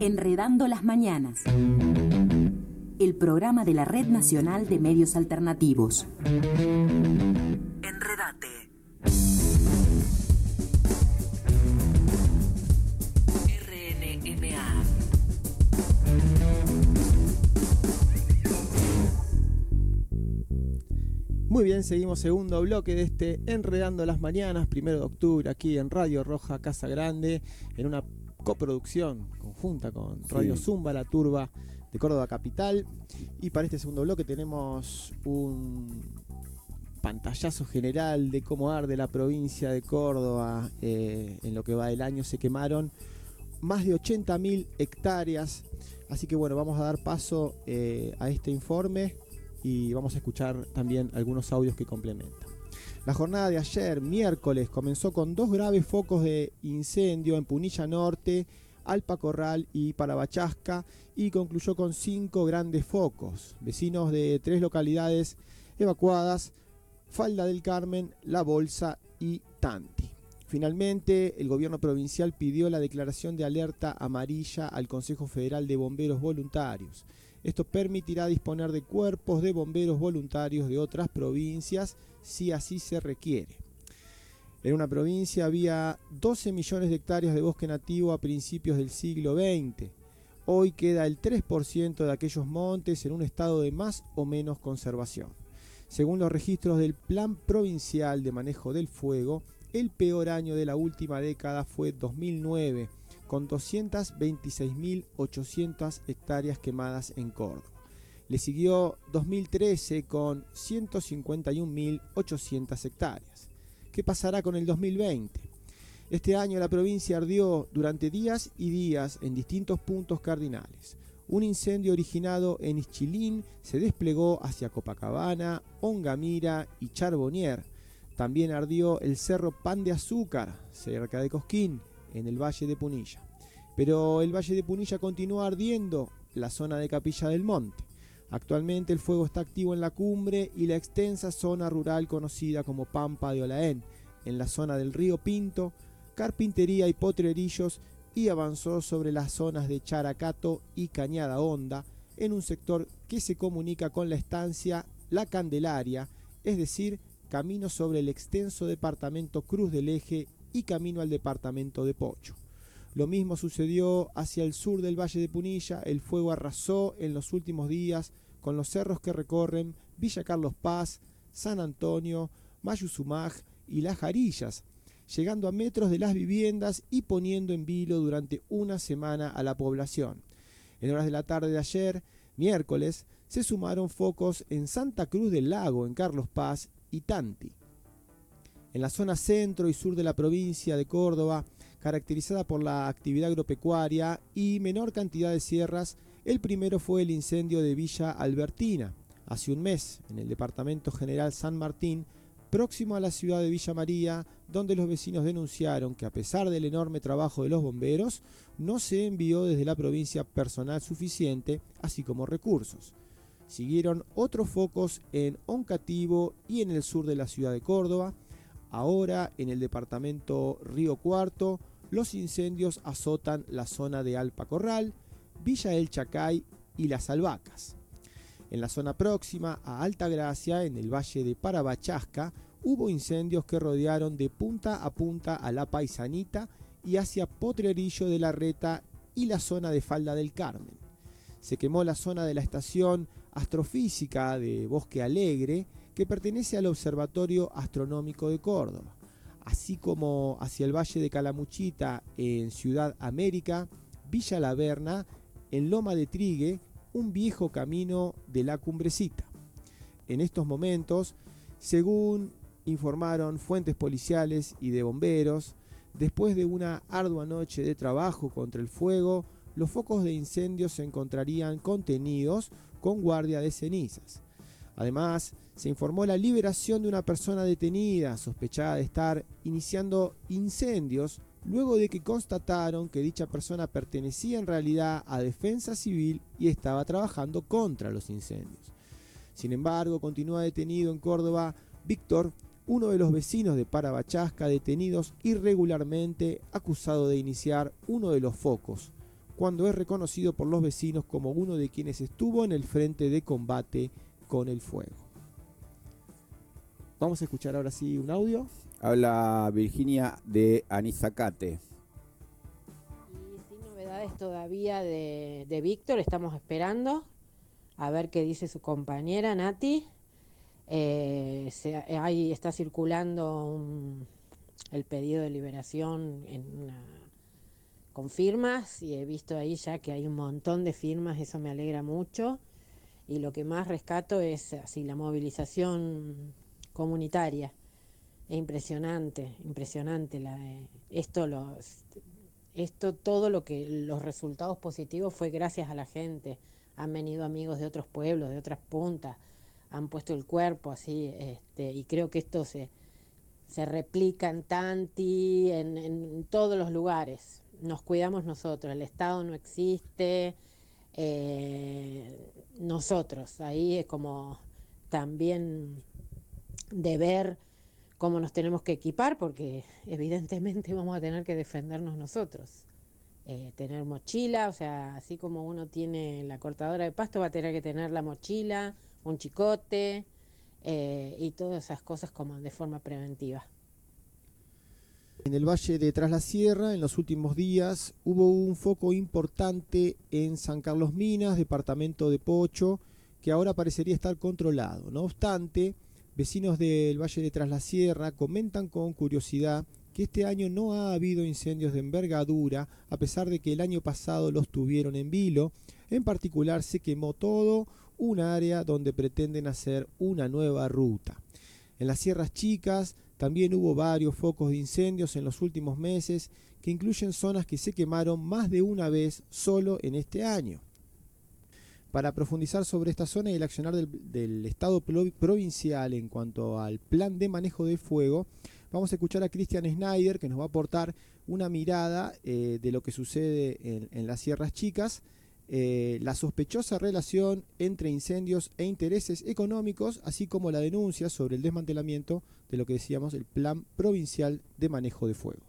Enredando las Mañanas. El programa de la Red Nacional de Medios Alternativos. Enredate. RNMA. Muy bien, seguimos segundo bloque de este Enredando las Mañanas, 1 de octubre, aquí en Radio Roja Casa Grande, en una coproducción conjunta con Radio Zumba, la Turba de Córdoba Capital. Y para este segundo bloque tenemos un pantallazo general de cómo arde la provincia de Córdoba. En lo que va del año se quemaron más de 80.000 hectáreas. Así que bueno, vamos a dar paso a este informe y vamos a escuchar también algunos audios que complementan. La jornada de ayer, miércoles, comenzó con 2 graves focos de incendio en Punilla Norte, Alpa Corral y Parabachasca, y concluyó con 5 grandes focos. Vecinos de 3 localidades evacuadas: Falda del Carmen, La Bolsa y Tanti. Finalmente, el gobierno provincial pidió la declaración de alerta amarilla al Consejo Federal de Bomberos Voluntarios. Esto permitirá disponer de cuerpos de bomberos voluntarios de otras provincias si así se requiere. En una provincia había 12 millones de hectáreas de bosque nativo a principios del siglo XX. Hoy queda el 3% de aquellos montes en un estado de más o menos conservación. Según los registros del Plan Provincial de Manejo del Fuego, el peor año de la última década fue 2009, con 226.800 hectáreas quemadas en Córdoba. Le siguió 2013 con 151.800 hectáreas. ¿Qué pasará con el 2020? Este año la provincia ardió durante días y días en distintos puntos cardinales. Un incendio originado en Ischilín se desplegó hacia Copacabana, Ongamira y Charbonnier. También ardió el Cerro Pan de Azúcar, cerca de Cosquín, en el Valle de Punilla. Pero el Valle de Punilla continúa ardiendo, la zona de Capilla del Monte. Actualmente el fuego está activo en la cumbre y la extensa zona rural conocida como Pampa de Olaén, en la zona del Río Pinto, Carpintería y Potrerillos, y avanzó sobre las zonas de Characato y Cañada Honda, en un sector que se comunica con la estancia La Candelaria, es decir, camino sobre el extenso departamento Cruz del Eje y camino al departamento de Pocho. Lo mismo sucedió hacia el sur del Valle de Punilla. El fuego arrasó en los últimos días con los cerros que recorren Villa Carlos Paz, San Antonio, Mayuzumaj y Las Jarillas, llegando a metros de las viviendas y poniendo en vilo durante una semana a la población. En horas de la tarde de ayer, miércoles, se sumaron focos en Santa Cruz del Lago, en Carlos Paz y Tanti. En la zona centro y sur de la provincia de Córdoba, caracterizada por la actividad agropecuaria y menor cantidad de sierras, el primero fue el incendio de Villa Albertina, hace un mes, en el departamento General San Martín, próximo a la ciudad de Villa María, donde los vecinos denunciaron que a pesar del enorme trabajo de los bomberos, no se envió desde la provincia personal suficiente, así como recursos. Siguieron otros focos en Oncativo y en el sur de la ciudad de Córdoba. Ahora, en el departamento Río Cuarto, los incendios azotan la zona de Alpa Corral, Villa El Chacay y Las Albahacas. En la zona próxima a Altagracia, en el valle de Parabachasca, hubo incendios que rodearon de punta a punta a La Paisanita y hacia Potrerillo de la Reta y la zona de Falda del Carmen. Se quemó la zona de la estación astrofísica de Bosque Alegre, que pertenece al Observatorio Astronómico de Córdoba, así como hacia el Valle de Calamuchita en Ciudad América, Villa La Verna, en Loma de Trigue, un viejo camino de la Cumbrecita. En estos momentos, según informaron fuentes policiales y de bomberos, después de una ardua noche de trabajo contra el fuego, los focos de incendio se encontrarían contenidos con guardia de cenizas. Además, se informó la liberación de una persona detenida, sospechada de estar iniciando incendios, luego de que constataron que dicha persona pertenecía en realidad a Defensa Civil y estaba trabajando contra los incendios. Sin embargo, continúa detenido en Córdoba Víctor, uno de los vecinos de Parabachasca detenidos irregularmente, acusado de iniciar uno de los focos. cuando es reconocido por los vecinos como uno de quienes estuvo en el frente de combate con el fuego. Vamos a escuchar ahora sí un audio. Habla Virginia de Anizacate. Y sin novedades todavía de Víctor, estamos esperando a ver qué dice su compañera Nati. Ahí está circulando el pedido de liberación con firmas, y he visto ahí ya que hay un montón de firmas, eso me alegra mucho. Y lo que más rescato es así la movilización comunitaria. Es impresionante todo lo que los resultados positivos fue gracias a la gente. Han venido amigos de otros pueblos, de otras puntas, han puesto el cuerpo así, y creo que esto se replica en Tanti, en todos los lugares. Nos cuidamos nosotros, el Estado no existe, nosotros, ahí es como también de ver cómo nos tenemos que equipar, porque evidentemente vamos a tener que defendernos nosotros. Tener mochila, o sea, así como uno tiene la cortadora de pasto, va a tener que tener la mochila, un chicote, y todas esas cosas como de forma preventiva. En el Valle de Tras la Sierra, en los últimos días, hubo un foco importante en San Carlos Minas, departamento de Pocho, que ahora parecería estar controlado. No obstante, vecinos del Valle de Tras la Sierra comentan con curiosidad que este año no ha habido incendios de envergadura, a pesar de que el año pasado los tuvieron en vilo. En particular, se quemó todo un área donde pretenden hacer una nueva ruta. En las Sierras Chicas también hubo varios focos de incendios en los últimos meses, que incluyen zonas que se quemaron más de una vez solo en este año. Para profundizar sobre esta zona y el accionar del Estado provincial en cuanto al plan de manejo de fuego, vamos a escuchar a Cristian Schneider, que nos va a aportar una mirada de lo que sucede en las Sierras Chicas, la sospechosa relación entre incendios e intereses económicos, así como la denuncia sobre el desmantelamiento de lo que decíamos, el Plan Provincial de Manejo de Fuego.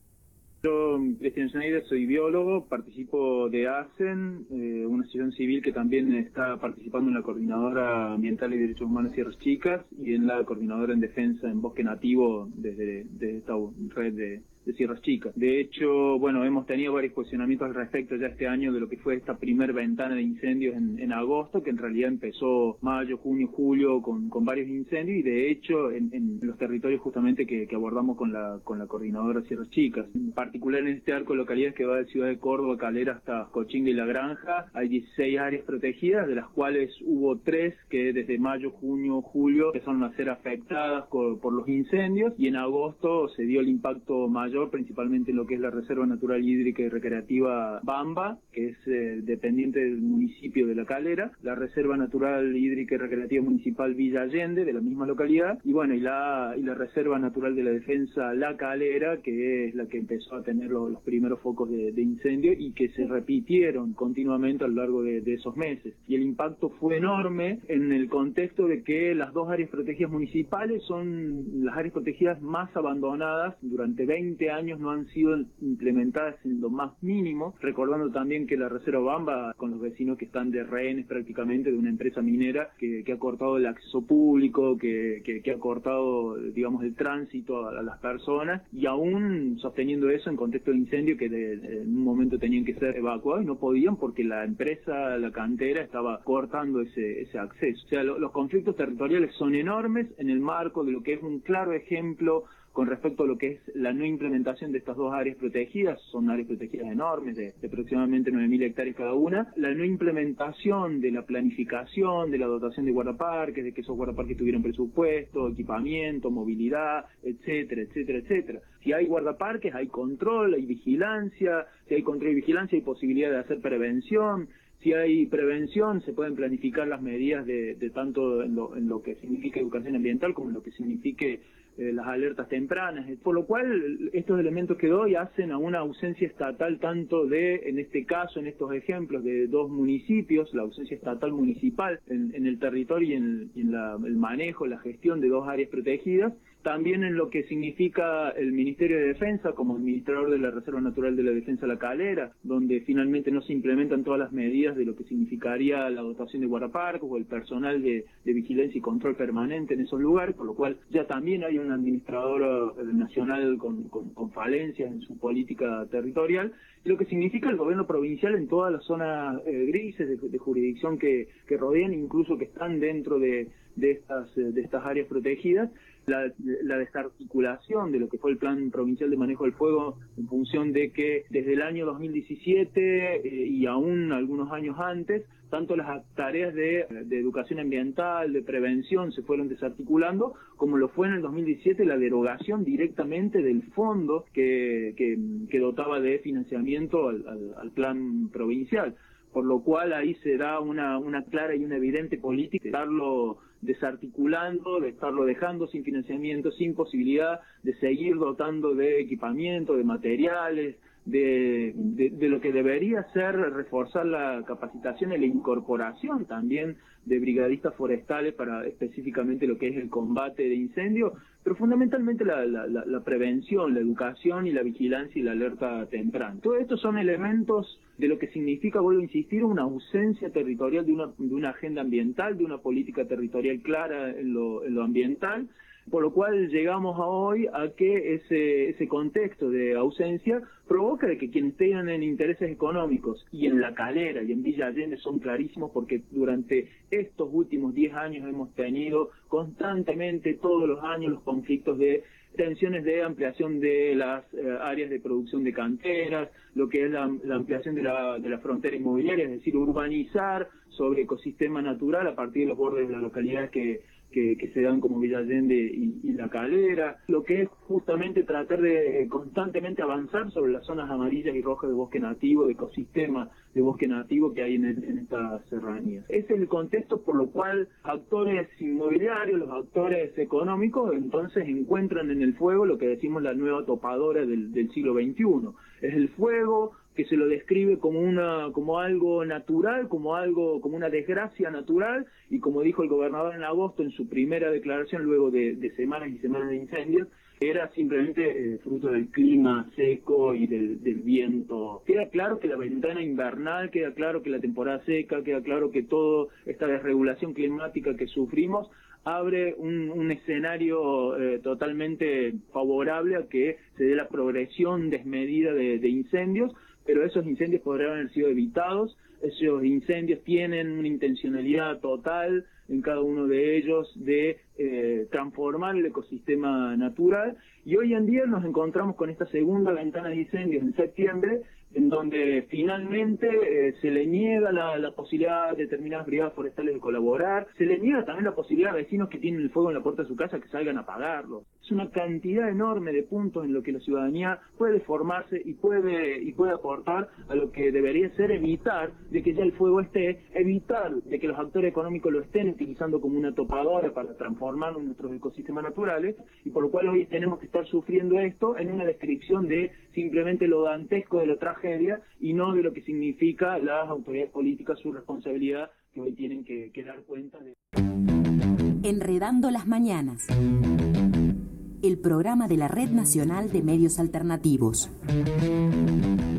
Yo, Cristian Schneider, soy biólogo, participo de ASEN, una asociación civil que también está participando en la Coordinadora Ambiental y Derechos Humanos Sierras Chicas y en la Coordinadora en Defensa en Bosque Nativo desde esta red de Sierras Chicas. De hecho, bueno, hemos tenido varios cuestionamientos al respecto ya este año de lo que fue esta primer ventana de incendios en agosto, que en realidad empezó mayo, junio, julio con varios incendios, y de hecho en los territorios justamente que abordamos con la Coordinadora Sierras Chicas. En particular en este arco de localidades que va de Ciudad de Córdoba, Calera hasta Cochinga y La Granja, hay 16 áreas protegidas, de las cuales hubo 3 que desde mayo, junio, julio empezaron a ser afectadas por los incendios, y en agosto se dio el impacto mayor principalmente en lo que es la Reserva Natural Hídrica y Recreativa Bamba, que es dependiente del municipio de La Calera, la Reserva Natural Hídrica y Recreativa Municipal Villa Allende, de la misma localidad, y bueno, y la Reserva Natural de la Defensa La Calera, que es la que empezó a tener los primeros focos de incendio y que se repitieron continuamente a lo largo de esos meses. Y el impacto fue enorme en el contexto de que las 2 áreas protegidas municipales son las áreas protegidas más abandonadas. Durante 20 años no han sido implementadas en lo más mínimo, recordando también que la Reserva Bamba, con los vecinos que están de rehenes prácticamente de una empresa minera que ha cortado el acceso público, que ha cortado, digamos, el tránsito a las personas, y aún sosteniendo eso en contexto de incendio, que en un momento tenían que ser evacuados y no podían porque la empresa, la cantera, estaba cortando ese acceso. O sea, los conflictos territoriales son enormes en el marco de lo que es un claro ejemplo con respecto a lo que es la no implementación de estas 2 áreas protegidas. Son áreas protegidas enormes de aproximadamente 9.000 hectáreas cada una. La no implementación de la planificación, de la dotación de guardaparques, de que esos guardaparques tuvieran presupuesto, equipamiento, movilidad, etcétera, etcétera, etcétera. Si hay guardaparques, hay control, hay vigilancia. Si hay control y vigilancia, hay posibilidad de hacer prevención. Si hay prevención, se pueden planificar las medidas de tanto en lo que significa educación ambiental como en lo que signifique las alertas tempranas, por lo cual estos elementos que doy hacen a una ausencia estatal tanto en este caso, en estos ejemplos de 2 municipios, la ausencia estatal municipal en el territorio y en el manejo, la gestión de 2 áreas protegidas, también en lo que significa el Ministerio de Defensa como administrador de la Reserva Natural de la Defensa La Calera, donde finalmente no se implementan todas las medidas de lo que significaría la dotación de guardaparques o el personal de vigilancia y control permanente en esos lugares, por lo cual ya también hay un administrador nacional con falencias en su política territorial, y lo que significa el gobierno provincial en todas las zonas grises de jurisdicción que rodean, incluso que están dentro de estas áreas protegidas, la desarticulación de lo que fue el Plan Provincial de Manejo del Fuego en función de que desde el año 2017 y aún algunos años antes, tanto las tareas de educación ambiental, de prevención se fueron desarticulando, como lo fue en el 2017 la derogación directamente del fondo que dotaba de financiamiento al plan provincial. Por lo cual ahí se da una clara y una evidente política de estarlo desarticulando, de estarlo dejando sin financiamiento, sin posibilidad de seguir dotando de equipamiento, de materiales, de lo que debería ser reforzar la capacitación y la incorporación también de brigadistas forestales para específicamente lo que es el combate de incendios, pero fundamentalmente la prevención, la educación y la vigilancia y la alerta temprana. Todos estos son elementos de lo que significa, vuelvo a insistir, una ausencia territorial de una agenda ambiental, de una política territorial clara en lo ambiental, por lo cual llegamos a hoy a que ese contexto de ausencia provoca de que quienes tengan intereses económicos, y en La Calera y en Villa Allende son clarísimos, porque durante estos últimos 10 años hemos tenido constantemente, todos los años, los conflictos de tensiones de ampliación de las áreas de producción de canteras, lo que es la ampliación de la frontera inmobiliaria, es decir, urbanizar sobre ecosistema natural a partir de los bordes de las localidades que se dan como Villa Allende y La Calera, lo que es justamente tratar de constantemente avanzar sobre las zonas amarillas y rojas de bosque nativo, de ecosistema de bosque nativo que hay en estas serranías. Ese es el contexto por lo cual actores inmobiliarios, los actores económicos, entonces encuentran en el fuego lo que decimos la nueva topadora del siglo XXI. Es el fuego que se lo describe como algo natural, como una desgracia natural, y como dijo el gobernador en agosto en su primera declaración luego de semanas y semanas de incendios, era simplemente fruto del clima seco y del viento. Queda claro que la ventana invernal, queda claro que la temporada seca, queda claro que toda esta desregulación climática que sufrimos abre un escenario totalmente favorable a que se dé la progresión desmedida de incendios, pero esos incendios podrían haber sido evitados. Esos incendios tienen una intencionalidad total en cada uno de ellos de transformar el ecosistema natural, y hoy en día nos encontramos con esta segunda ventana de incendios en septiembre, en donde finalmente se le niega la posibilidad de determinadas brigadas forestales de colaborar, se le niega también la posibilidad a vecinos que tienen el fuego en la puerta de su casa que salgan a apagarlo. Es una cantidad enorme de puntos en lo que la ciudadanía puede formarse y puede aportar a lo que debería ser evitar de que ya el fuego esté, evitar de que los actores económicos lo estén utilizando como una topadora para transformar nuestros ecosistemas naturales, y por lo cual hoy tenemos que estar sufriendo esto en una descripción de simplemente lo dantesco de la tragedia y no de lo que significa las autoridades políticas, su responsabilidad, que hoy tienen que dar cuenta de. Enredando las mañanas. El programa de la Red Nacional de Medios Alternativos.